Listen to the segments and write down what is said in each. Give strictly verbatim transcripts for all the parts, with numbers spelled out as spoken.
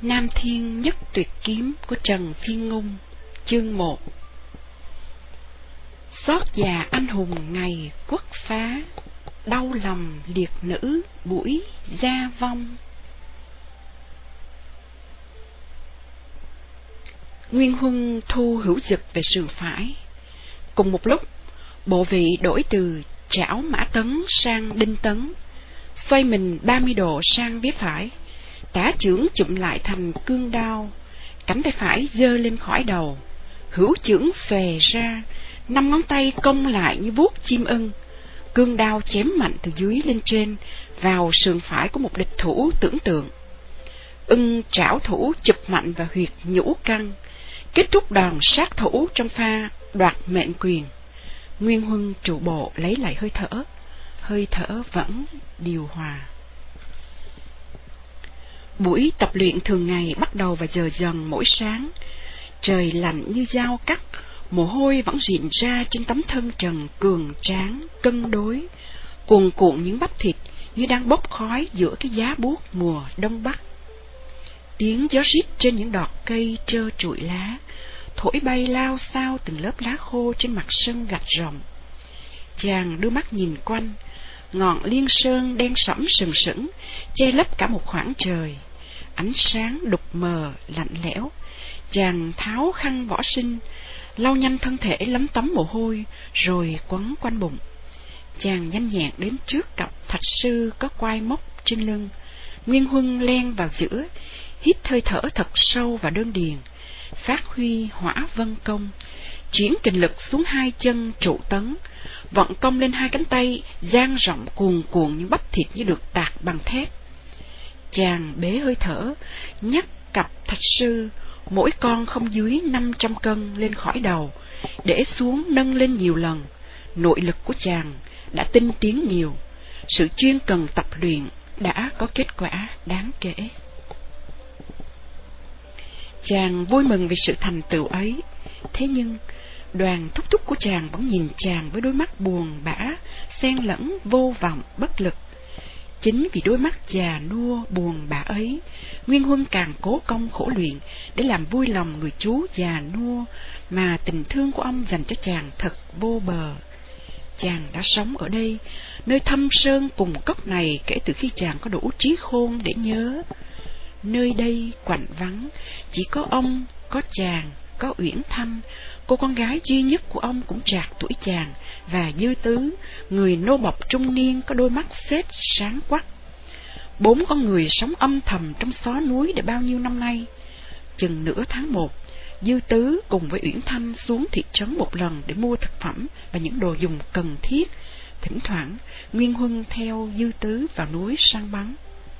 Nam Thiên Nhất Tuyệt Kiếm của Trần Phiên Ngôn. Chương một. Xót già anh hùng ngày quốc phá, đau lòng liệt nữ buổi gia vong. Nguyên Huân thu hữu dực về sườn phải. Cùng một lúc, bộ vị đổi từ chảo Mã Tấn sang Đinh Tấn, xoay mình ba mươi độ sang phía phải, tả chưởng chụm lại thành cương đao, cánh tay phải giơ lên khỏi đầu, hữu chưởng xòe ra, năm ngón tay cong lại như vuốt chim ưng, cương đao chém mạnh từ dưới lên trên vào sườn phải của một địch thủ tưởng tượng. Ưng trảo thủ chụp mạnh vào huyệt nhũ căn, kết thúc đòn sát thủ trong pha đoạt mệnh quyền. Nguyên Huân trụ bộ lấy lại hơi thở, hơi thở vẫn điều hòa. Buổi tập luyện thường ngày bắt đầu vào giờ dần mỗi sáng. Trời lạnh như dao cắt, mồ hôi vẫn rịn ra trên tấm thân trần cường tráng, cân đối, cuồn cuộn những bắp thịt như đang bốc khói giữa cái giá buốt mùa đông bắc. Tiếng gió rít trên những đọt cây trơ trụi lá, thổi bay lao xao từng lớp lá khô trên mặt sân gạch rộng. Chàng đưa mắt nhìn quanh, ngọn liên sơn đen sẫm sừng sững che lấp cả một khoảng trời, ánh sáng đục mờ lạnh lẽo. Chàng tháo khăn võ sinh, lau nhanh thân thể lấm tấm mồ hôi, rồi quấn quanh bụng. Chàng nhanh nhẹn đến trước cặp thạch sư có quai móc trên lưng. Nguyên Huân len vào giữa, hít hơi thở thật sâu vào đơn điền, phát huy hỏa vân công, chuyển kình lực xuống hai chân trụ tấn, vận công lên hai cánh tay dang rộng cuồn cuộn những bắp thịt như được tạc bằng thép. Chàng bế hơi thở, nhắc cặp thạch sư, mỗi con không dưới năm trăm cân lên khỏi đầu, để xuống nâng lên nhiều lần. Nội lực của chàng đã tinh tiến nhiều, sự chuyên cần tập luyện đã có kết quả đáng kể. Chàng vui mừng vì sự thành tựu ấy, thế nhưng đoàn thúc thúc của chàng vẫn nhìn chàng với đôi mắt buồn bã, xen lẫn vô vọng bất lực. Chính vì đôi mắt già nua buồn bã ấy, Nguyên Huân càng cố công khổ luyện để làm vui lòng người chú già nua, mà tình thương của ông dành cho chàng thật vô bờ. Chàng đã sống ở đây, nơi thâm sơn cùng cốc này, kể từ khi chàng có đủ trí khôn để nhớ. Nơi đây quạnh vắng, chỉ có ông, có chàng, có Uyển Thanh, cô con gái duy nhất của ông cũng trạc tuổi chàng, và Dư Tứ, người nô bộc trung niên có đôi mắt xếp sáng quắc. Bốn con người sống âm thầm trong xó núi để bao nhiêu năm nay. Chừng nửa tháng một, Dư Tứ cùng với Uyển Thanh xuống thị trấn một lần để mua thực phẩm và những đồ dùng cần thiết. Thỉnh thoảng, Nguyên Huân theo Dư Tứ vào núi săn bắn.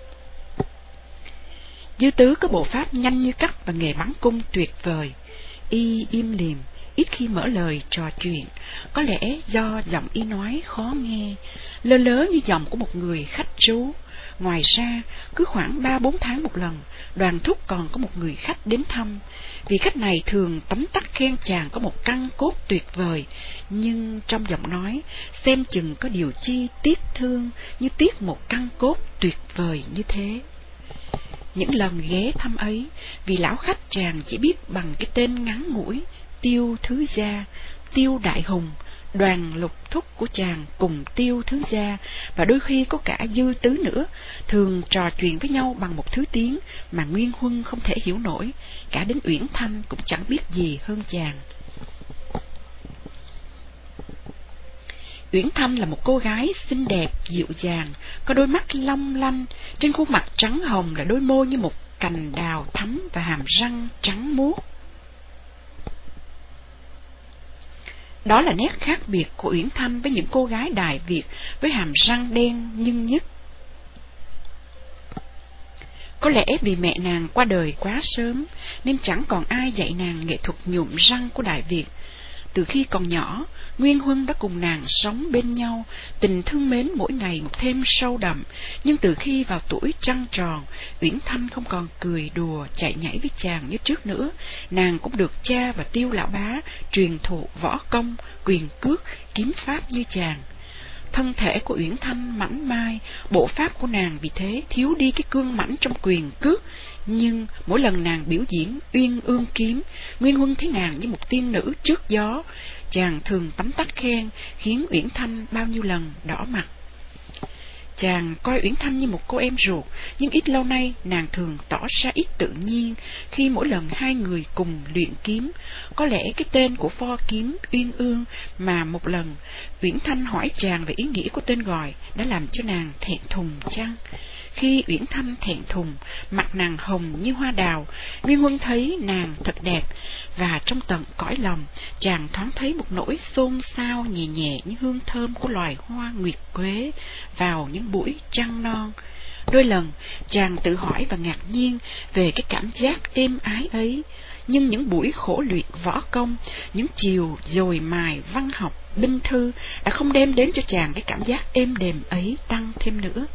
Dư Tứ có bộ pháp nhanh như cắt và nghề bắn cung tuyệt vời. Y im lìm, ít khi mở lời trò chuyện, có lẽ do giọng y nói khó nghe, lơ lớ như giọng của một người khách trú. Ngoài ra, cứ khoảng ba bốn tháng một lần, đoàn thúc còn có một người khách đến thăm. Vị khách này thường tấm tắc khen chàng có một căn cốt tuyệt vời, nhưng trong giọng nói xem chừng có điều chi tiếc thương như tiếc một căn cốt tuyệt vời như thế. Những lần ghé thăm ấy, vì lão khách chàng chỉ biết bằng cái tên ngắn ngủi Tiêu Thứ Gia, Tiêu Đại Hùng, Đoàn Lục Thúc của chàng cùng Tiêu Thứ Gia, và đôi khi có cả Dư Tứ nữa, thường trò chuyện với nhau bằng một thứ tiếng mà Nguyên Huân không thể hiểu nổi, cả đến Uyển Thanh cũng chẳng biết gì hơn chàng. Uyển Thanh là một cô gái xinh đẹp, dịu dàng, có đôi mắt long lanh, trên khuôn mặt trắng hồng là đôi môi như một cành đào thắm và hàm răng trắng muốt. Đó là nét khác biệt của Uyển Thanh với những cô gái Đại Việt với hàm răng đen nhưng nhức. Có lẽ vì mẹ nàng qua đời quá sớm nên chẳng còn ai dạy nàng nghệ thuật nhuộm răng của Đại Việt. Từ khi còn nhỏ, Nguyên Huân đã cùng nàng sống bên nhau, tình thương mến mỗi ngày một thêm sâu đậm. Nhưng từ khi vào tuổi trăng tròn, Uyển Thanh không còn cười đùa chạy nhảy với chàng như trước nữa. Nàng cũng được cha và Tiêu lão bá truyền thụ võ công, quyền cước, kiếm pháp như chàng. Thân thể của Uyển Thanh mảnh mai, bộ pháp của nàng vì thế thiếu đi cái cương mãnh trong quyền cước. Nhưng mỗi lần nàng biểu diễn uyên ương kiếm, Nguyên Huân thấy nàng như một tiên nữ trước gió. Chàng thường tấm tắc khen, khiến Uyển Thanh bao nhiêu lần đỏ mặt. Chàng coi Uyển Thanh như một cô em ruột, nhưng ít lâu nay nàng thường tỏ ra ít tự nhiên khi mỗi lần hai người cùng luyện kiếm. Có lẽ cái tên của pho kiếm Uyên Ương mà một lần Uyển Thanh hỏi chàng về ý nghĩa của tên gọi đã làm cho nàng thẹn thùng chăng? Khi Uyển Thanh thẹn thùng, mặt nàng hồng như hoa đào, Nguyên Huân thấy nàng thật đẹp, và trong tận cõi lòng chàng thoáng thấy một nỗi xôn xao nhẹ nhẹ như hương thơm của loài hoa nguyệt quế vào những buổi trăng non. Đôi lần chàng tự hỏi và ngạc nhiên về cái cảm giác êm ái ấy, nhưng những buổi khổ luyện võ công, những chiều dồi mài văn học binh thư đã không đem đến cho chàng cái cảm giác êm đềm ấy tăng thêm nữa.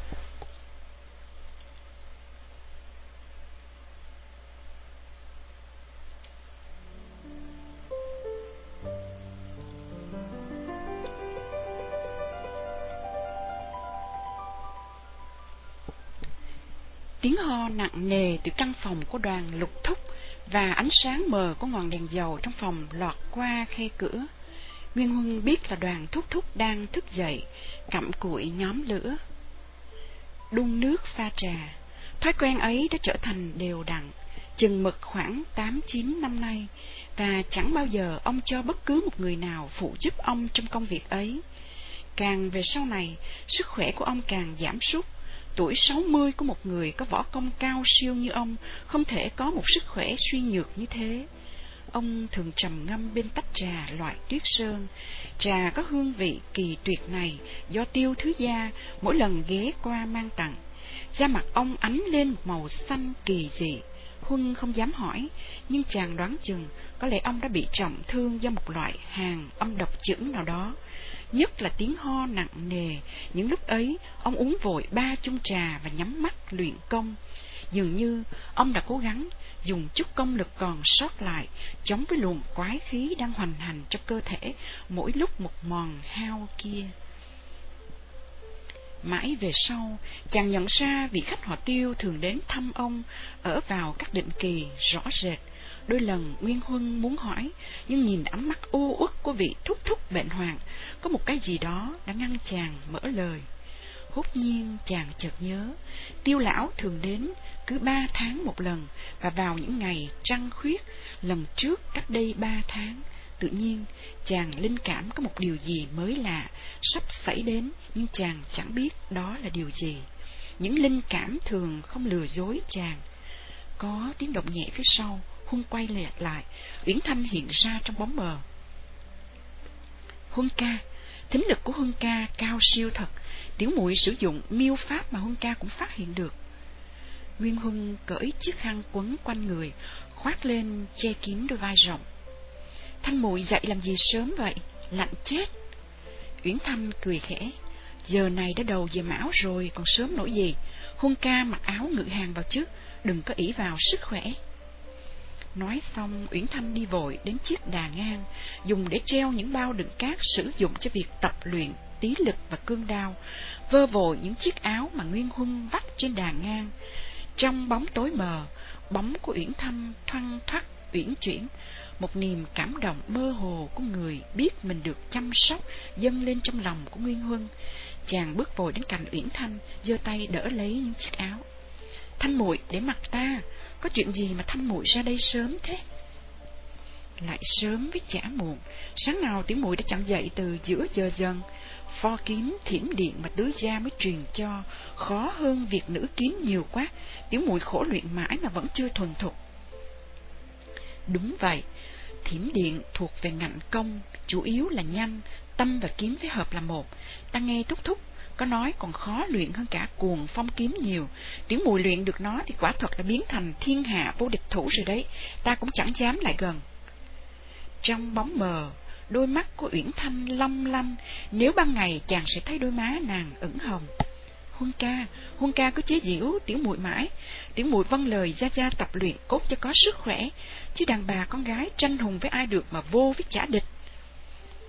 Tiếng ho nặng nề từ căn phòng của Đoàn Lục Thúc và ánh sáng mờ của ngọn đèn dầu trong phòng lọt qua khe cửa. Nguyên Huân biết là Đoàn Thúc Thúc đang thức dậy, cặm cụi nhóm lửa, đun nước pha trà. Thói quen ấy đã trở thành đều đặn chừng mực khoảng tám chín năm nay, và chẳng bao giờ ông cho bất cứ một người nào phụ giúp ông trong công việc ấy. Càng về sau này, sức khỏe của ông càng giảm sút. Tuổi sáu mươi của một người có võ công cao siêu như ông không thể có một sức khỏe suy nhược như thế. Ông thường trầm ngâm bên tách trà loại Tuyết Sơn. Trà có hương vị kỳ tuyệt này do Tiêu Thứ Gia mỗi lần ghé qua mang tặng. Da mặt ông ánh lên một màu xanh kỳ dị. Huân không dám hỏi, nhưng chàng đoán chừng có lẽ ông đã bị trọng thương do một loại hàng âm độc chưởng nào đó. Nhất là tiếng ho nặng nề. Những lúc ấy ông uống vội ba chung trà và nhắm mắt luyện công. Dường như ông đã cố gắng dùng chút công lực còn sót lại chống với luồng quái khí đang hoành hành trong cơ thể mỗi lúc một mòn hao kia. Mãi về sau, chàng nhận ra vị khách họ Tiêu thường đến thăm ông ở vào các định kỳ rõ rệt. Đôi lần Nguyên Huân muốn hỏi, nhưng nhìn ánh mắt u uất của vị thúc thúc bệnh hoạn, có một cái gì đó đã ngăn chàng mở lời. Hốt nhiên chàng chợt nhớ, Tiêu lão thường đến cứ ba tháng một lần, và vào những ngày trăng khuyết, lần trước cách đây ba tháng. Tự nhiên chàng linh cảm có một điều gì mới lạ sắp xảy đến, nhưng chàng chẳng biết đó là điều gì. Những linh cảm thường không lừa dối chàng. Có tiếng động nhẹ phía sau. Huân quay lại, Uyển Thanh hiện ra trong bóng mờ. Huân ca, thính lực của Huân ca cao siêu thật. Tiểu muội sử dụng miêu pháp mà Huân ca cũng phát hiện được. Nguyên Huân cởi chiếc khăn quấn quanh người, khoác lên che kín đôi vai rộng. Thanh muội dậy làm gì sớm vậy? Lạnh chết. Uyển Thanh cười khẽ. Giờ này đã đầu giờ mão rồi, còn sớm nổi gì. Huân ca mặc áo ngự hàng vào chứ, đừng có ỷ vào sức khỏe. Nói xong, Uyển Thanh đi vội đến chiếc đà ngang, dùng để treo những bao đựng cát sử dụng cho việc tập luyện tí lực và cương đao, vơ vội những chiếc áo mà Nguyên Huân vắt trên đà ngang. Trong bóng tối mờ, bóng của Uyển Thanh thoăn thoắt uyển chuyển, một niềm cảm động mơ hồ của người biết mình được chăm sóc dâng lên trong lòng của Nguyên Huân. Chàng bước vội đến cạnh Uyển Thanh, giơ tay đỡ lấy những chiếc áo. Thanh muội để mặc ta, có chuyện gì mà Thanh muội ra đây sớm thế? Lại sớm với chả muộn, sáng nào tiểu muội đã chẳng dậy từ giữa giờ dần. Pho kiếm thiểm điện mà tứ gia mới truyền cho khó hơn việc nữ kiếm nhiều quá, tiểu muội khổ luyện mãi mà vẫn chưa thuần thục. Đúng vậy, thiểm điện thuộc về ngạnh công, chủ yếu là nhanh, tâm và kiếm phối hợp là một. Ta nghe thúc thúc có nói còn khó luyện hơn cả cuồng phong kiếm nhiều. Tiểu muội luyện được nó thì quả thật đã biến thành thiên hạ vô địch thủ rồi đấy, ta cũng chẳng dám lại gần. Trong bóng mờ, đôi mắt của Uyển Thanh long lanh, nếu ban ngày chàng sẽ thấy đôi má nàng ửng hồng. Huân ca, Huân ca cứ chế giễu tiểu muội mãi, tiểu muội vâng lời gia gia tập luyện cốt cho có sức khỏe, chứ đàn bà con gái tranh hùng với ai được mà vô với chả địch.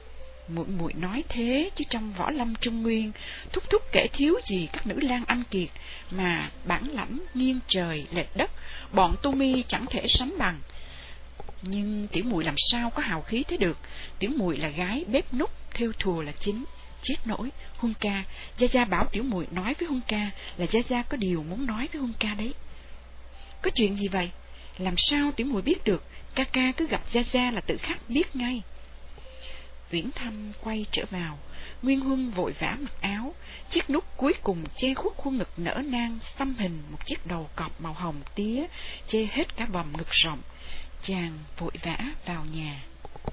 Muội muội nói thế, chứ trong võ lâm Trung Nguyên, thúc thúc kể thiếu gì các nữ lang anh kiệt, mà bản lãnh nghiêng trời lệch đất, bọn tu mi chẳng thể sánh bằng. Nhưng tiểu muội làm sao có hào khí thế được? Tiểu muội là gái bếp núc, thêu thùa là chính. Chết nổi, Huân ca, Gia Gia bảo tiểu muội nói với Huân ca là Gia Gia có điều muốn nói với Huân ca đấy. Có chuyện gì vậy? Làm sao tiểu muội biết được? Ca ca cứ gặp Gia Gia là tự khắc biết ngay. Uyển Thâm quay trở vào, Nguyên Huân vội vã mặc áo, chiếc nút cuối cùng che khuất khuôn ngực nở nang xăm hình một chiếc đầu cọp màu hồng tía, che hết cả vòng ngực rộng. Chàng vội vã vào nhà.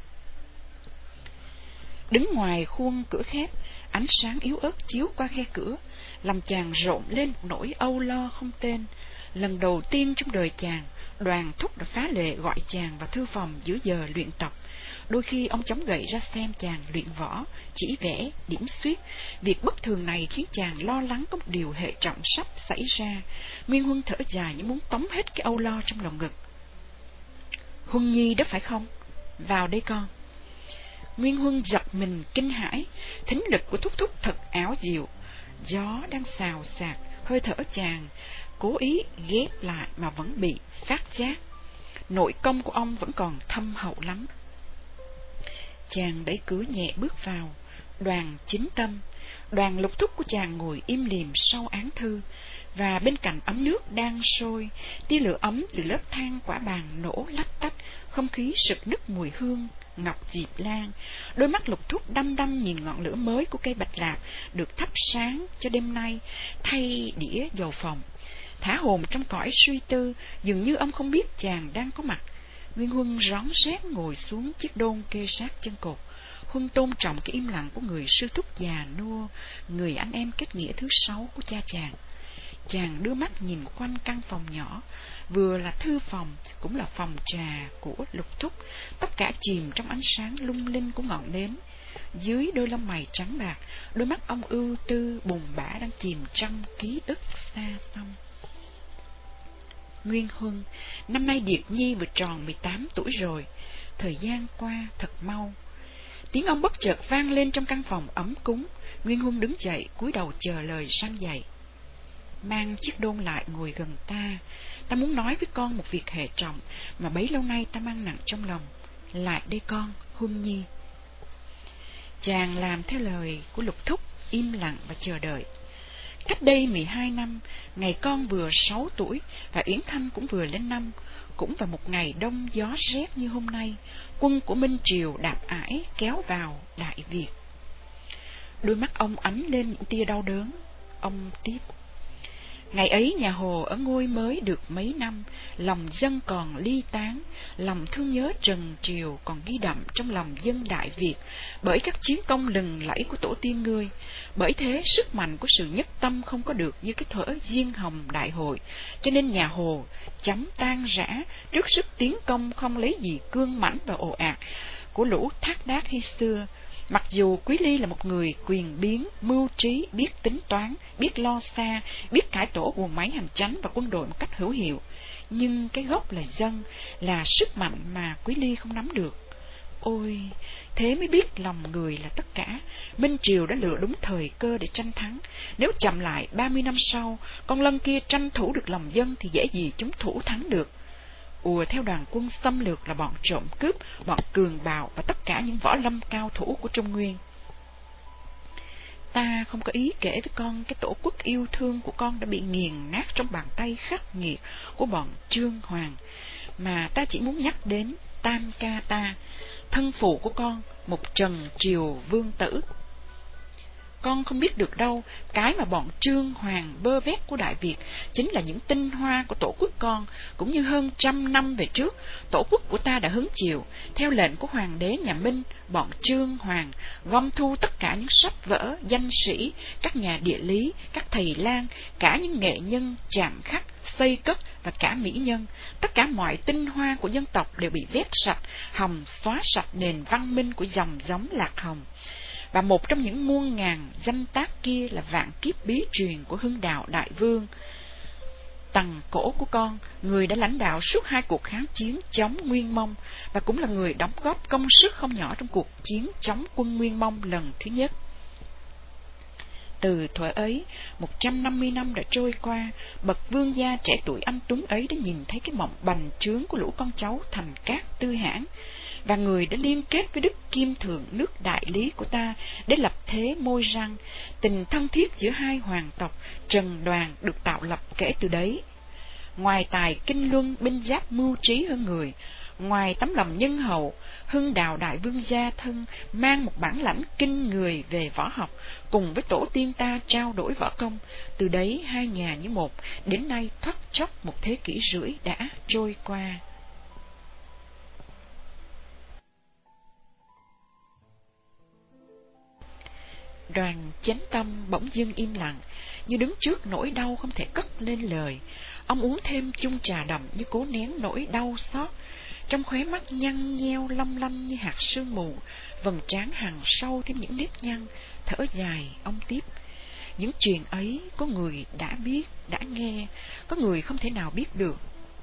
Đứng ngoài khuôn cửa khép, ánh sáng yếu ớt chiếu qua khe cửa, làm chàng rộn lên một nỗi âu lo không tên. Lần đầu tiên trong đời chàng, Đoàn Thúc đã phá lệ gọi chàng vào thư phòng giữa giờ luyện tập. Đôi khi ông chống gậy ra xem chàng luyện võ, chỉ vẽ, điểm xuyết. Việc bất thường này khiến chàng lo lắng có một điều hệ trọng sắp xảy ra. Nguyên Huân thở dài như muốn tống hết cái âu lo trong lòng ngực. Huân Nhi đó phải không? Vào đây con. Nguyên Huân giật mình kinh hãi, thính lực của Thúc Thúc thật ảo diệu. Gió đang xào xạc, hơi thở chàng cố ý ghép lại mà vẫn bị phát giác. Nội công của ông vẫn còn thâm hậu lắm. Chàng đẩy cửa nhẹ bước vào. Đoàn Chính Tâm, Đoàn Lục Thúc của chàng ngồi im lìm sau án thư, và bên cạnh ấm nước đang sôi, tia lửa ấm từ lớp than quả bàn nổ lách tách, không khí sực nức mùi hương ngọc diệp lan. Đôi mắt Lục Thúc đăm đăm nhìn ngọn lửa mới của cây bạch lạp được thắp sáng cho đêm nay thay đĩa dầu phòng. Thả hồn trong cõi suy tư, dường như ông không biết chàng đang có mặt. Nguyên Huân rón rén ngồi xuống chiếc đôn kê sát chân cột. Huân tôn trọng cái im lặng của người sư thúc già nua, người anh em kết nghĩa thứ sáu của cha chàng. Chàng đưa mắt nhìn quanh căn phòng nhỏ, vừa là thư phòng, cũng là phòng trà của Lục Thúc, tất cả chìm trong ánh sáng lung linh của ngọn nến. Dưới đôi lông mày trắng bạc, đôi mắt ông ưu tư buồn bã đang chìm trong ký ức xa xăm. Nguyên Huân, năm nay Điệt Nhi vừa tròn mười tám tuổi rồi. Thời gian qua thật mau. Tiếng ông bất chợt vang lên trong căn phòng ấm cúng. Nguyên Huân đứng dậy, cúi đầu chờ lời sang dạy. Mang chiếc đôn lại ngồi gần ta. Ta muốn nói với con một việc hệ trọng mà bấy lâu nay ta mang nặng trong lòng. Lại đây con, Huân Nhi. Chàng làm theo lời của Lục Thúc, im lặng và chờ đợi. Cách đây mười hai năm, ngày con vừa sáu tuổi và Uyển Thanh cũng vừa lên năm, cũng vào một ngày đông gió rét như hôm nay, quân của Minh Triều đạp ải kéo vào Đại Việt. Đôi mắt ông ánh lên những tia đau đớn. Ông tiếp: ngày ấy nhà Hồ ở ngôi mới được mấy năm, lòng dân còn ly tán, lòng thương nhớ Trần Triều còn ghi đậm trong lòng dân Đại Việt bởi các chiến công lừng lẫy của tổ tiên ngươi. Bởi thế sức mạnh của sự nhất tâm không có được như cái thuở Diên Hồng đại hội, cho nên nhà Hồ chấm tan rã trước sức tiến công không lấy gì cương mãnh và ồ ạt của lũ thác đác khi xưa. Mặc dù Quý Ly là một người quyền biến, mưu trí, biết tính toán, biết lo xa, biết cải tổ guồng máy hành chánh và quân đội một cách hữu hiệu, nhưng cái gốc là dân, là sức mạnh mà Quý Ly không nắm được. Ôi, thế mới biết lòng người là tất cả. Minh Triều đã lựa đúng thời cơ để tranh thắng. Nếu chậm lại ba mươi năm sau, con Lân kia tranh thủ được lòng dân thì dễ gì chúng thủ thắng được. Ùa theo đoàn quân xâm lược là bọn trộm cướp, bọn cường bào và tất cả những võ lâm cao thủ của Trung Nguyên. Ta không có ý kể với con cái tổ quốc yêu thương của con đã bị nghiền nát trong bàn tay khắc nghiệt của bọn Trương Hoàng, mà ta chỉ muốn nhắc đến tam ca ta, thân phụ của con, một Trần Triều Vương Tử. Con không biết được đâu, cái mà bọn Trương Hoàng bơ vét của Đại Việt chính là những tinh hoa của tổ quốc con, cũng như hơn trăm năm về trước, tổ quốc của ta đã hứng chịu, theo lệnh của Hoàng đế nhà Minh, bọn Trương Hoàng gom thu tất cả những sách vở, danh sĩ, các nhà địa lý, các thầy lang, cả những nghệ nhân chạm khắc, xây cất và cả mỹ nhân. Tất cả mọi tinh hoa của dân tộc đều bị vét sạch, hòng xóa sạch nền văn minh của dòng giống Lạc Hồng. Và một trong những muôn ngàn danh tác kia là vạn kiếp bí truyền của Hưng Đạo Đại Vương. Tằng Cổ của con, người đã lãnh đạo suốt hai cuộc kháng chiến chống Nguyên Mông và cũng là người đóng góp công sức không nhỏ trong cuộc chiến chống quân Nguyên Mông lần thứ nhất. Từ thuở ấy, một trăm năm mươi năm đã trôi qua, bậc vương gia trẻ tuổi anh tuấn ấy đã nhìn thấy cái mộng bành trướng của lũ con cháu thành Cát Tư Hãn, và người đã liên kết với Đức Kim Thượng nước đại lý của ta để lập thế môi răng. Tình thân thiết giữa hai hoàng tộc Trần Đoàn được tạo lập kể từ đấy. Ngoài tài kinh luân binh giáp mưu trí hơn người, ngoài tấm lòng nhân hậu, Hưng Đào đại vương gia thân mang một bản lãnh kinh người về võ học, cùng với tổ tiên ta trao đổi võ công. Từ đấy hai nhà như một, đến nay thoát chốc một thế kỷ rưỡi đã trôi qua. Đoàn Chánh Tâm bỗng dưng im lặng, như đứng trước nỗi đau không thể cất lên lời. Ông uống thêm chung trà đậm như cố nén nỗi đau xót. Trong khóe mắt nhăn nheo long lanh như hạt sương mù, vầng trán hằn sâu thêm những nếp nhăn. Thở dài, ông tiếp: những chuyện ấy có người đã biết, đã nghe, có người không thể nào biết được.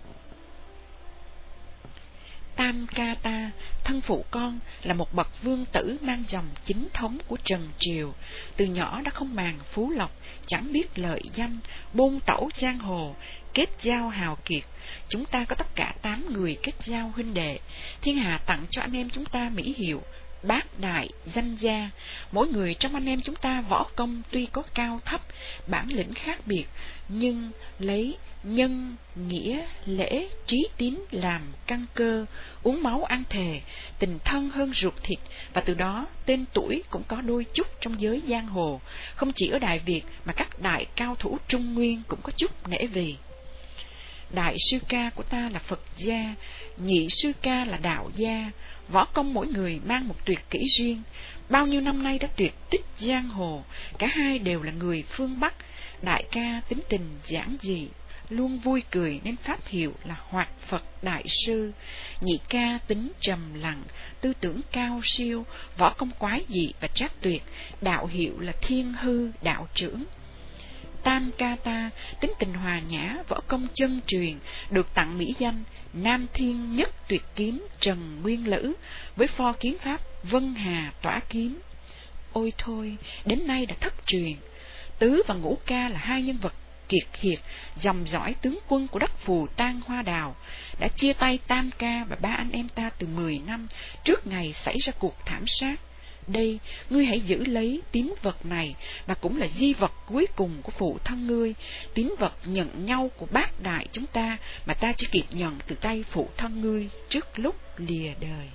Tam ca ta, thân phụ con, là một bậc vương tử mang dòng chính thống của Trần Triều. Từ nhỏ đã không màng phú lộc, chẳng biết lợi danh, bôn tẩu giang hồ, kết giao hào kiệt. Chúng ta có tất cả tám người kết giao huynh đệ. Thiên hạ tặng cho anh em chúng ta mỹ hiệu bát đại danh gia. Mỗi người trong anh em chúng ta võ công tuy có cao thấp, bản lĩnh khác biệt, nhưng lấy nhân, nghĩa, lễ, trí tín làm căn cơ, uống máu ăn thề, tình thân hơn ruột thịt, và từ đó tên tuổi cũng có đôi chút trong giới giang hồ. Không chỉ ở Đại Việt mà các đại cao thủ Trung Nguyên cũng có chút nể vì. Đại sư ca của ta là Phật gia, nhị sư ca là đạo gia. Võ công mỗi người mang một tuyệt kỹ riêng, bao nhiêu năm nay đã tuyệt tích giang hồ. Cả hai đều là người phương Bắc. Đại ca tính tình giản dị, luôn vui cười nên pháp hiệu là Hoạt Phật Đại Sư. Nhị ca tính trầm lặng, tư tưởng cao siêu, võ công quái dị và trác tuyệt, đạo hiệu là Thiên Hư Đạo Trưởng. Tam ca ta tính tình hòa nhã, võ công chân truyền, được tặng mỹ danh Nam Thiên Nhất Tuyệt Kiếm Trần Nguyên Lữ, với pho kiếm pháp Vân Hà Tỏa Kiếm. Ôi thôi, đến nay đã thất truyền. Tứ và Ngũ ca là hai nhân vật kiệt hiệt, dòng dõi tướng quân của đất Phù Tang Hoa Đào, đã chia tay Tam ca và ba anh em ta từ mười năm trước ngày xảy ra cuộc thảm sát. Đây, ngươi hãy giữ lấy tín vật này, và cũng là di vật cuối cùng của phụ thân ngươi, tín vật nhận nhau của bác đại chúng ta mà ta chỉ kịp nhận từ tay phụ thân ngươi trước lúc lìa đời.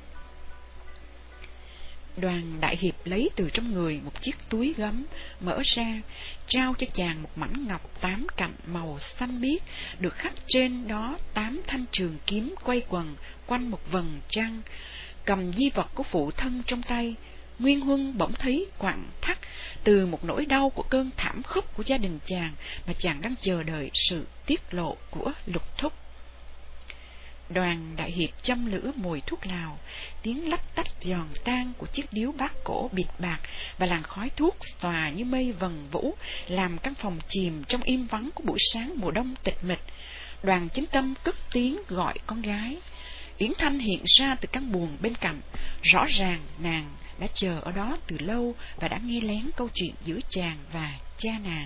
Đoàn Đại Hiệp lấy từ trong người một chiếc túi gấm, mở ra, trao cho chàng một mảnh ngọc tám cạnh màu xanh biếc, được khắc trên đó tám thanh trường kiếm quay quần quanh một vầng trăng. Cầm di vật của phụ thân trong tay, Nguyên Huân bỗng thấy quặn thắt từ một nỗi đau của cơn thảm khốc của gia đình chàng mà chàng đang chờ đợi sự tiết lộ của Lục Thúc. Đoàn Đại Hiệp châm lửa mùi thuốc lào, tiếng lách tách giòn tan của chiếc điếu bát cổ bịt bạc và làn khói thuốc xòa như mây vần vũ làm căn phòng chìm trong im vắng của buổi sáng mùa đông tịch mịch. Đoàn Chánh Tâm cất tiếng gọi con gái. Yến Thanh hiện ra từ căn buồng bên cạnh, rõ ràng nàng đã chờ ở đó từ lâu và đã nghe lén câu chuyện giữa chàng và cha nàng.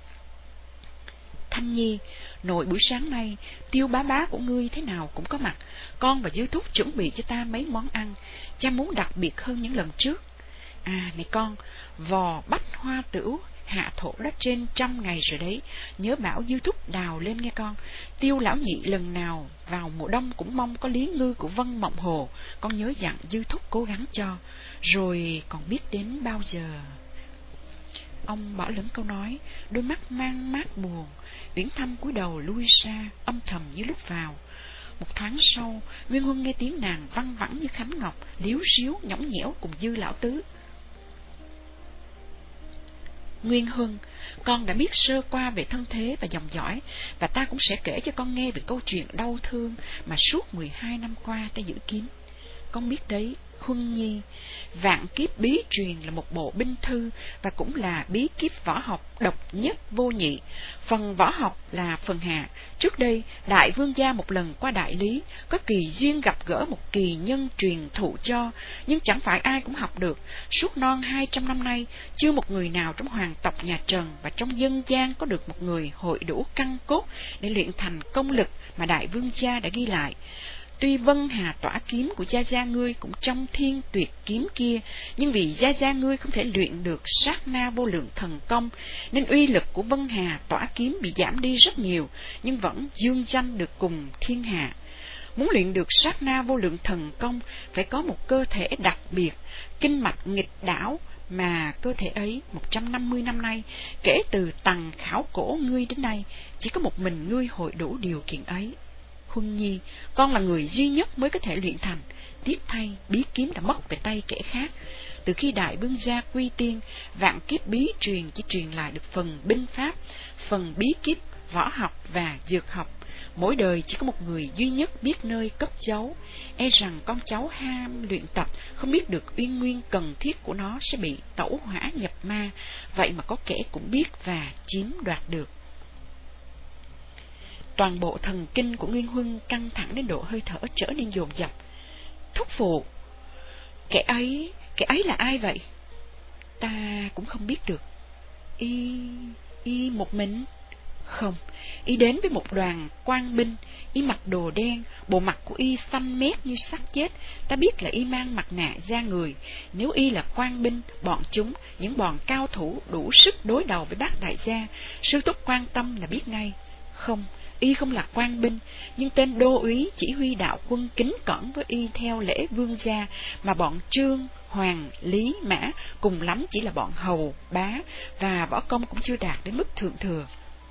Thanh Nhi, nội buổi sáng nay Tiêu bá bá của ngươi thế nào cũng có mặt. Con và Dư Thúc chuẩn bị cho ta mấy món ăn, cha muốn đặc biệt hơn những lần trước. À này con, vò bách hoa tửu hạ thổ đã trên trăm ngày rồi đấy, nhớ bảo Dư Thúc đào lên nghe con. Tiêu lão nhị lần nào vào mùa đông cũng mong có lý ngư của Vân Mộng Hồ, con nhớ dặn Dư Thúc cố gắng cho, rồi còn biết đến bao giờ. Ông bỏ lửng câu nói, đôi mắt mang mát buồn. Uyển Thanh cúi đầu lui ra, âm thầm như lúc vào. Một thoáng sau, Nguyên Huân nghe tiếng nàng văng vẳng như khánh ngọc, líu ríu nhõng nhẽo cùng Dư lão tứ. Nguyên Huân, con đã biết sơ qua về thân thế và dòng dõi, và ta cũng sẽ kể cho con nghe về câu chuyện đau thương mà suốt mười hai năm qua ta giữ kín. con biết đấy, Huân Nhi, Vạn Kiếp Bí Truyền là một bộ binh thư và cũng là bí kíp võ học độc nhất vô nhị. Phần võ học là phần hạ. Trước đây, đại vương gia một lần qua đại lý, có kỳ duyên gặp gỡ một kỳ nhân truyền thụ cho, nhưng chẳng phải ai cũng học được. Suốt non hai trăm năm nay, chưa một người nào trong hoàng tộc nhà Trần và trong dân gian có được một người hội đủ căn cốt để luyện thành công lực mà đại vương gia đã ghi lại. Tuy Vân Hà tỏa kiếm của gia gia ngươi cũng trong thiên tuyệt kiếm kia, nhưng vì gia gia ngươi không thể luyện được sát na vô lượng thần công, nên uy lực của Vân Hà tỏa kiếm bị giảm đi rất nhiều, nhưng vẫn dương danh được cùng thiên hạ. Muốn luyện được sát na vô lượng thần công, phải có một cơ thể đặc biệt, kinh mạch nghịch đảo, mà cơ thể ấy một trăm năm mươi năm nay, kể từ tầng khảo cổ ngươi đến nay, chỉ có một mình ngươi hội đủ điều kiện ấy. Huân Nhi, con là người duy nhất mới có thể luyện thành. Tiếc thay, bí kiếm đã mất về tay kẻ khác. Từ khi đại vương gia quy tiên, Vạn Kiếp Bí Truyền chỉ truyền lại được phần binh pháp, phần bí kíp võ học và dược học. Mỗi đời chỉ có một người duy nhất biết nơi cất giấu. E rằng con cháu ham luyện tập, không biết được uyên nguyên cần thiết của nó sẽ bị tẩu hỏa nhập ma, vậy mà có kẻ cũng biết và chiếm đoạt được. Toàn bộ thần kinh của Nguyên Huân căng thẳng đến độ hơi thở trở nên dồn dập. Thúc phụ, kẻ ấy, kẻ ấy là ai vậy? Ta cũng không biết được. Y, y một mình? Không, y đến với một đoàn quan binh, y mặc đồ đen, bộ mặt của y xanh mét như xác chết. Ta biết là y mang mặt nạ da người. Nếu y là quan binh, bọn chúng, những bọn cao thủ đủ sức đối đầu với bác đại gia, sư thúc quan tâm là biết ngay. Không, y không là quan binh, nhưng tên đô úy chỉ huy đạo quân kính cẩn với y theo lễ vương gia, mà bọn Trương, Hoàng, Lý, Mã cùng lắm chỉ là bọn hầu, bá, và võ công cũng chưa đạt đến mức thượng thừa.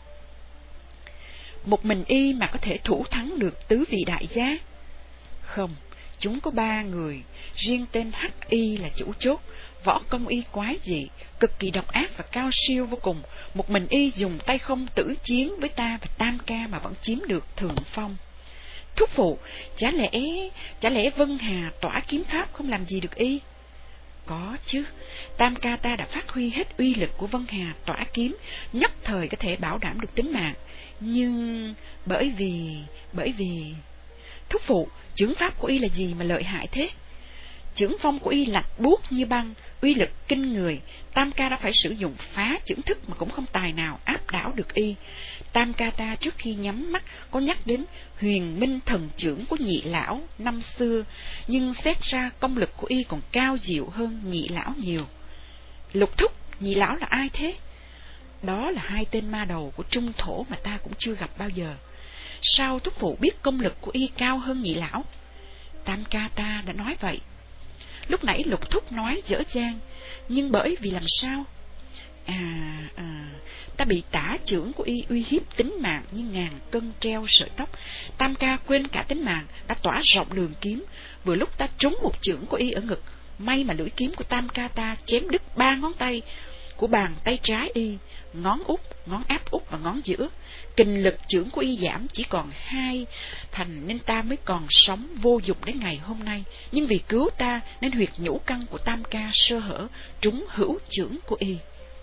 Một mình y mà có thể thủ thắng được tứ vị đại gia? Không, chúng có ba người, riêng tên Hắc Y là chủ chốt. Võ công y quái dị, cực kỳ độc ác và cao siêu vô cùng. Một mình y dùng tay không tử chiến với ta và Tam Ca mà vẫn chiếm được thượng phong. Thúc phụ, chả lẽ chả lẽ Vân Hà tỏa kiếm pháp không làm gì được y? Có chứ, Tam Ca ta đã phát huy hết uy lực của Vân Hà tỏa kiếm, nhất thời có thể bảo đảm được tính mạng. Nhưng bởi vì bởi vì thúc phụ, chưởng pháp của y là gì mà lợi hại thế? Chưởng phong của y lạnh buốt như băng, uy lực kinh người. Tam Ca đã phải sử dụng phá chưởng thức mà cũng không tài nào áp đảo được y. Tam Ca ta trước khi nhắm mắt có nhắc đến huyền minh thần chưởng của nhị lão năm xưa, nhưng xét ra công lực của y còn cao diệu hơn nhị lão nhiều. Lục thúc, nhị lão là ai thế? Đó là hai tên ma đầu của Trung Thổ mà ta cũng chưa gặp bao giờ. Sao thúc phụ biết công lực của y cao hơn nhị lão? Tam Ca ta đã nói vậy. Lúc nãy Lục thúc nói dở dang, nhưng bởi vì làm sao? À, à, ta bị tả chưởng của y uy hiếp tính mạng như ngàn cân treo sợi tóc. Tam Ca quên cả tính mạng, đã tỏa rộng đường kiếm. Vừa lúc ta trúng một chưởng của y ở ngực, may mà lưỡi kiếm của Tam Ca ta chém đứt ba ngón tay của bàn tay trái y, ngón út, ngón áp út và ngón giữa. Kình lực chưởng của y giảm chỉ còn hai thành, nên ta mới còn sống vô dụng đến ngày hôm nay. Nhưng vì cứu ta nên huyệt nhũ căn của Tam Ca sơ hở, trúng hữu chưởng của y.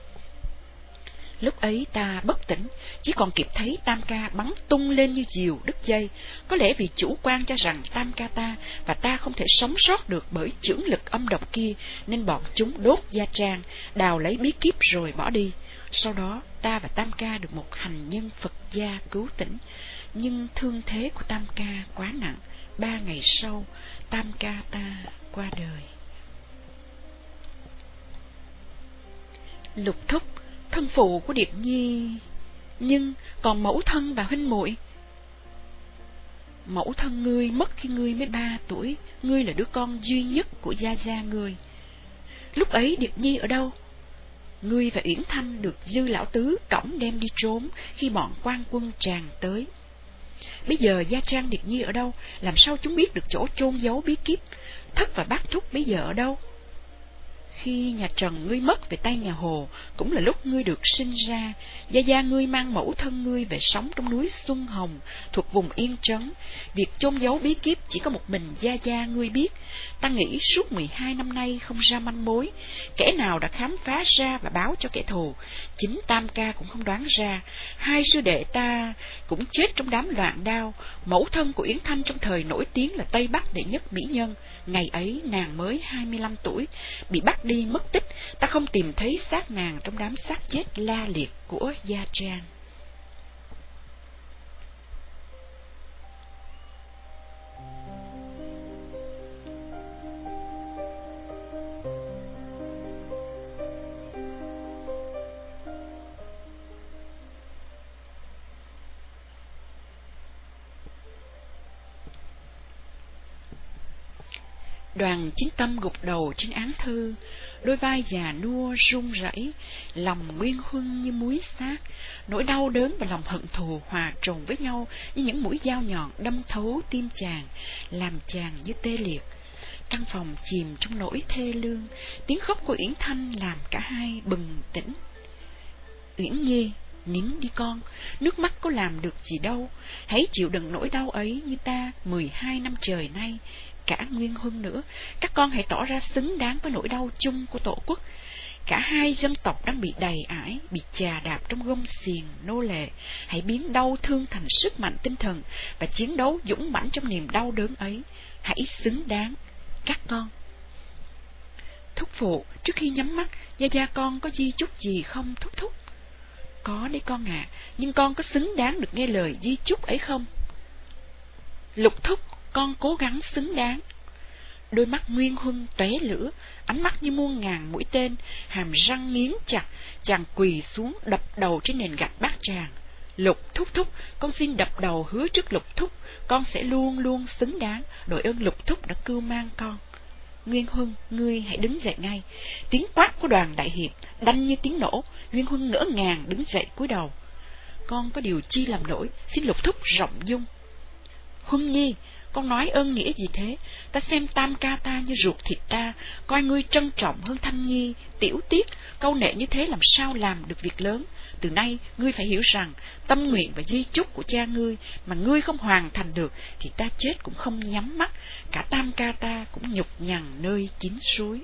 Lúc ấy ta bất tỉnh, chỉ còn kịp thấy Tam Ca bắn tung lên như diều đứt dây. Có lẽ vì chủ quan cho rằng Tam Ca ta và ta không thể sống sót được bởi chưởng lực âm độc kia, nên bọn chúng đốt gia trang, đào lấy bí kíp rồi bỏ đi. Sau đó ta và Tam Ca được một hành nhân Phật gia cứu tỉnh, nhưng thương thế của Tam Ca quá nặng. Ba ngày sau, Tam Ca ta qua đời. Lục thúc, thân phụ của Điệp Nhi, nhưng còn mẫu thân và huynh muội? Mẫu thân ngươi mất khi ngươi mới ba tuổi, ngươi là đứa con duy nhất của gia gia ngươi. Lúc ấy Điệp Nhi ở đâu? Ngươi và Uyển Thanh được Dư lão tứ cõng đem đi trốn khi bọn quan quân tràn tới. Bây giờ gia trang Điệp Nhi ở đâu? Làm sao chúng biết được chỗ chôn giấu bí kíp? Thất và bác thúc bây giờ ở đâu? Khi nhà Trần ngươi mất về tay nhà Hồ, cũng là lúc ngươi được sinh ra. Gia gia ngươi mang mẫu thân ngươi về sống trong núi Xuân Hồng, thuộc vùng Yên Trấn. Việc chôn giấu bí kíp chỉ có một mình gia gia ngươi biết. Ta nghĩ suốt mười hai năm nay không ra manh mối. Kẻ nào đã khám phá ra và báo cho kẻ thù? Chính Tam ca cũng không đoán ra. Hai sư đệ ta cũng chết trong đám loạn đao. Mẫu thân của Yến Thanh trong thời nổi tiếng là Tây Bắc đệ nhất mỹ nhân. Ngày ấy nàng mới hai mươi lăm tuổi, bị bắt đi mất tích. Ta không tìm thấy xác nàng trong đám xác chết la liệt của Gia Trang. Đoàn Chính Tâm gục đầu trên án thư, đôi vai già nua run rẩy, lòng Nguyên Huân như muối xác, nỗi đau đớn và lòng hận thù hòa trộn với nhau như những mũi dao nhọn đâm thấu tim chàng, làm chàng như tê liệt. Căn phòng chìm trong nỗi thê lương, tiếng khóc của Uyển Thanh làm cả hai bừng tỉnh. Uyển Nhi, nín đi con, nước mắt có làm được gì đâu, hãy chịu đựng nỗi đau ấy như ta mười hai năm trời nay. Cả Nguyên Huân nữa, các con hãy tỏ ra xứng đáng với nỗi đau chung của tổ quốc. Cả hai dân tộc đang bị đầy ải, bị chà đạp trong gông xiềng nô lệ. Hãy biến đau thương thành sức mạnh tinh thần và chiến đấu dũng mãnh trong niềm đau đớn ấy. Hãy xứng đáng, các con. Thúc phụ, trước khi nhắm mắt, gia gia con có di chúc gì không thúc thúc? Có đấy con ạ, à, nhưng con có xứng đáng được nghe lời di chúc ấy không? Lục thúc, con cố gắng xứng đáng. Đôi mắt Nguyên Huân tóe lửa, ánh mắt như muôn ngàn mũi tên, hàm răng nghiến chặt, chàng quỳ xuống đập đầu trên nền gạch bát tràng. Lục thúc thúc, con xin đập đầu hứa trước Lục thúc, con sẽ luôn luôn xứng đáng, đội ơn Lục thúc đã cưu mang con. Nguyên Huân, ngươi hãy đứng dậy ngay. Tiếng quát của Đoàn đại hiệp đanh như tiếng nổ. Nguyên Huân ngỡ ngàng đứng dậy cúi đầu. Con có điều chi làm nổi, xin Lục thúc rộng dung. Huân Nhi, con nói ơn nghĩa gì thế? Ta xem Tam ca ta như ruột thịt ta, coi ngươi trân trọng hơn Thanh Nhi, tiểu tiết, câu nệ như thế làm sao làm được việc lớn. Từ nay, ngươi phải hiểu rằng, tâm nguyện và di chúc của cha ngươi mà ngươi không hoàn thành được, thì ta chết cũng không nhắm mắt, cả Tam ca ta cũng nhục nhằn nơi chín suối.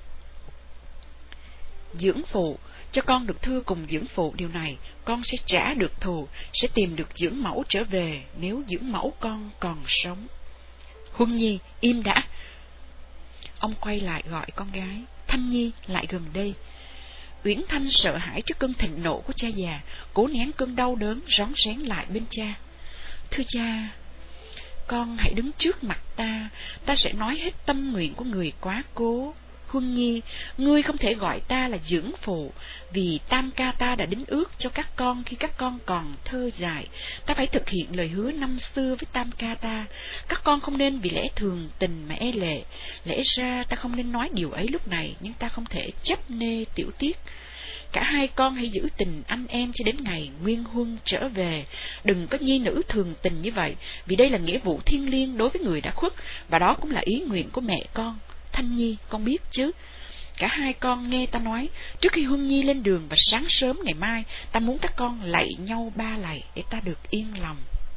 Dưỡng phụ, cho con được thưa cùng dưỡng phụ điều này, con sẽ trả được thù, sẽ tìm được dưỡng mẫu trở về nếu dưỡng mẫu con còn sống. Huân Nhi, im đã. Ông quay lại gọi con gái, Thanh Nhi lại gần đây. Uyển Thanh sợ hãi trước cơn thịnh nộ của cha già, cố nén cơn đau đớn rón rén lại bên cha. Thưa cha, con hãy đứng trước mặt ta, ta sẽ nói hết tâm nguyện của người quá cố. Huân Nhi, ngươi không thể gọi ta là dưỡng phụ, vì Tam ca ta đã đính ước cho các con khi các con còn thơ dại. Ta phải thực hiện lời hứa năm xưa với Tam ca ta. Các con không nên vì lẽ thường tình mà e lệ. Lẽ ra ta không nên nói điều ấy lúc này, nhưng ta không thể chấp nê tiểu tiết. Cả hai con hãy giữ tình anh em cho đến ngày Nguyên Huân trở về. Đừng có nhi nữ thường tình như vậy, vì đây là nghĩa vụ thiêng liêng đối với người đã khuất, và đó cũng là ý nguyện của mẹ con. Thanh Nhi, con biết chứ? Cả hai con nghe ta nói, trước khi Huân Nhi lên đường và sáng sớm ngày mai, ta muốn các con lạy nhau ba lạy để ta được yên lòng.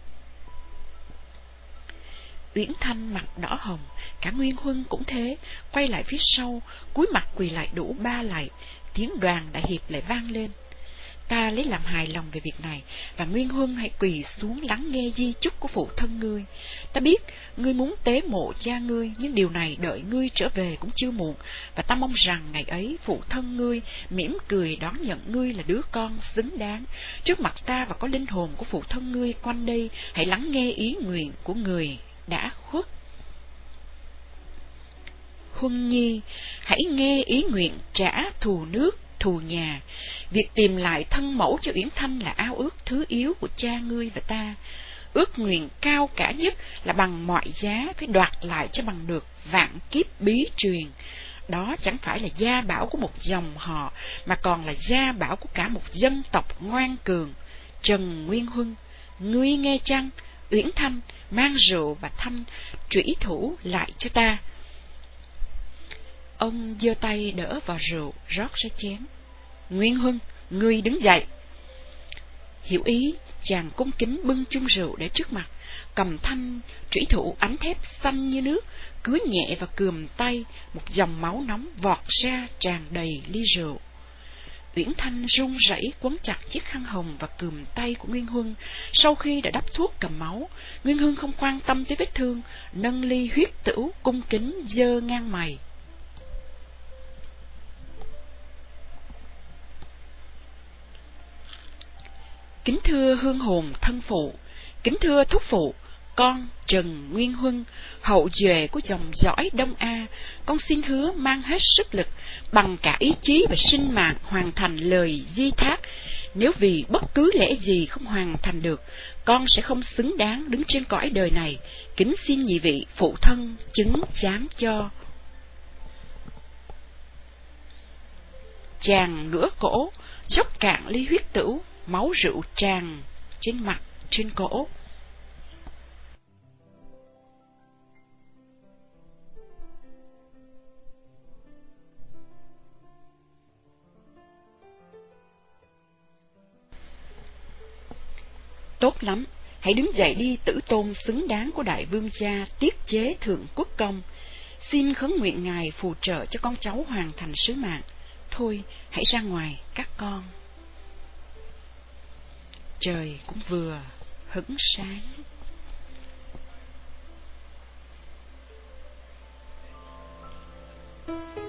Uyển Thanh mặt đỏ hồng, cả Nguyên Huân cũng thế, quay lại phía sau, cúi mặt quỳ lại đủ ba lạy. Tiếng Đoàn đại hiệp lại vang lên. Ta lấy làm hài lòng về việc này, và Nguyên Huân hãy quỳ xuống lắng nghe di chúc của phụ thân ngươi. Ta biết ngươi muốn tế mộ cha ngươi, nhưng điều này đợi ngươi trở về cũng chưa muộn, và ta mong rằng ngày ấy phụ thân ngươi mỉm cười đón nhận ngươi là đứa con xứng đáng. Trước mặt ta và có linh hồn của phụ thân ngươi quanh đây, hãy lắng nghe ý nguyện của người đã khuất. Huân Nhi, hãy nghe ý nguyện trả thù nước, thù nhà. Việc tìm lại thân mẫu cho Uyển Thanh là ao ước thứ yếu của cha ngươi và ta. Ước nguyện cao cả nhất là bằng mọi giá phải đoạt lại cho bằng được vạn kiếp bí truyền. Đó chẳng phải là gia bảo của một dòng họ, mà còn là gia bảo của cả một dân tộc ngoan cường. Trần Nguyên Huân, ngươi nghe chăng? Uyển Thanh, mang rượu và thanh trủy thủ lại cho ta. Ông giơ tay đỡ vào rượu, rót ra chén. Nguyên Huân, ngươi đứng dậy. Hiểu ý, chàng cung kính bưng chung rượu để trước mặt, cầm thanh trủy thủ ánh thép xanh như nước, cứa nhẹ vào cườm tay, một dòng máu nóng vọt ra tràn đầy ly rượu. Uyển Thanh run rẩy quấn chặt chiếc khăn hồng và cườm tay của Nguyên Huân. Sau khi đã đắp thuốc cầm máu, Nguyên Huân không quan tâm tới vết thương, nâng ly huyết tửu cung kính giơ ngang mày. Kính thưa hương hồn thân phụ, kính thưa thúc phụ, con Trần Nguyên Huân, hậu duệ của dòng dõi Đông A, con xin hứa mang hết sức lực, bằng cả ý chí và sinh mạng hoàn thành lời di thác. Nếu vì bất cứ lẽ gì không hoàn thành được, con sẽ không xứng đáng đứng trên cõi đời này. Kính xin nhị vị phụ thân chứng giám cho. Chàng ngửa cổ, dốc cạn ly huyết tửu, máu rượu tràn trên mặt, trên cổ. Tốt lắm, hãy đứng dậy đi, tử tôn xứng đáng của đại vương gia, tiết chế thượng quốc công. Xin khấn nguyện ngài phù trợ cho con cháu hoàn thành sứ mạng. Thôi, hãy ra ngoài các con. Trời cũng vừa hửng sáng.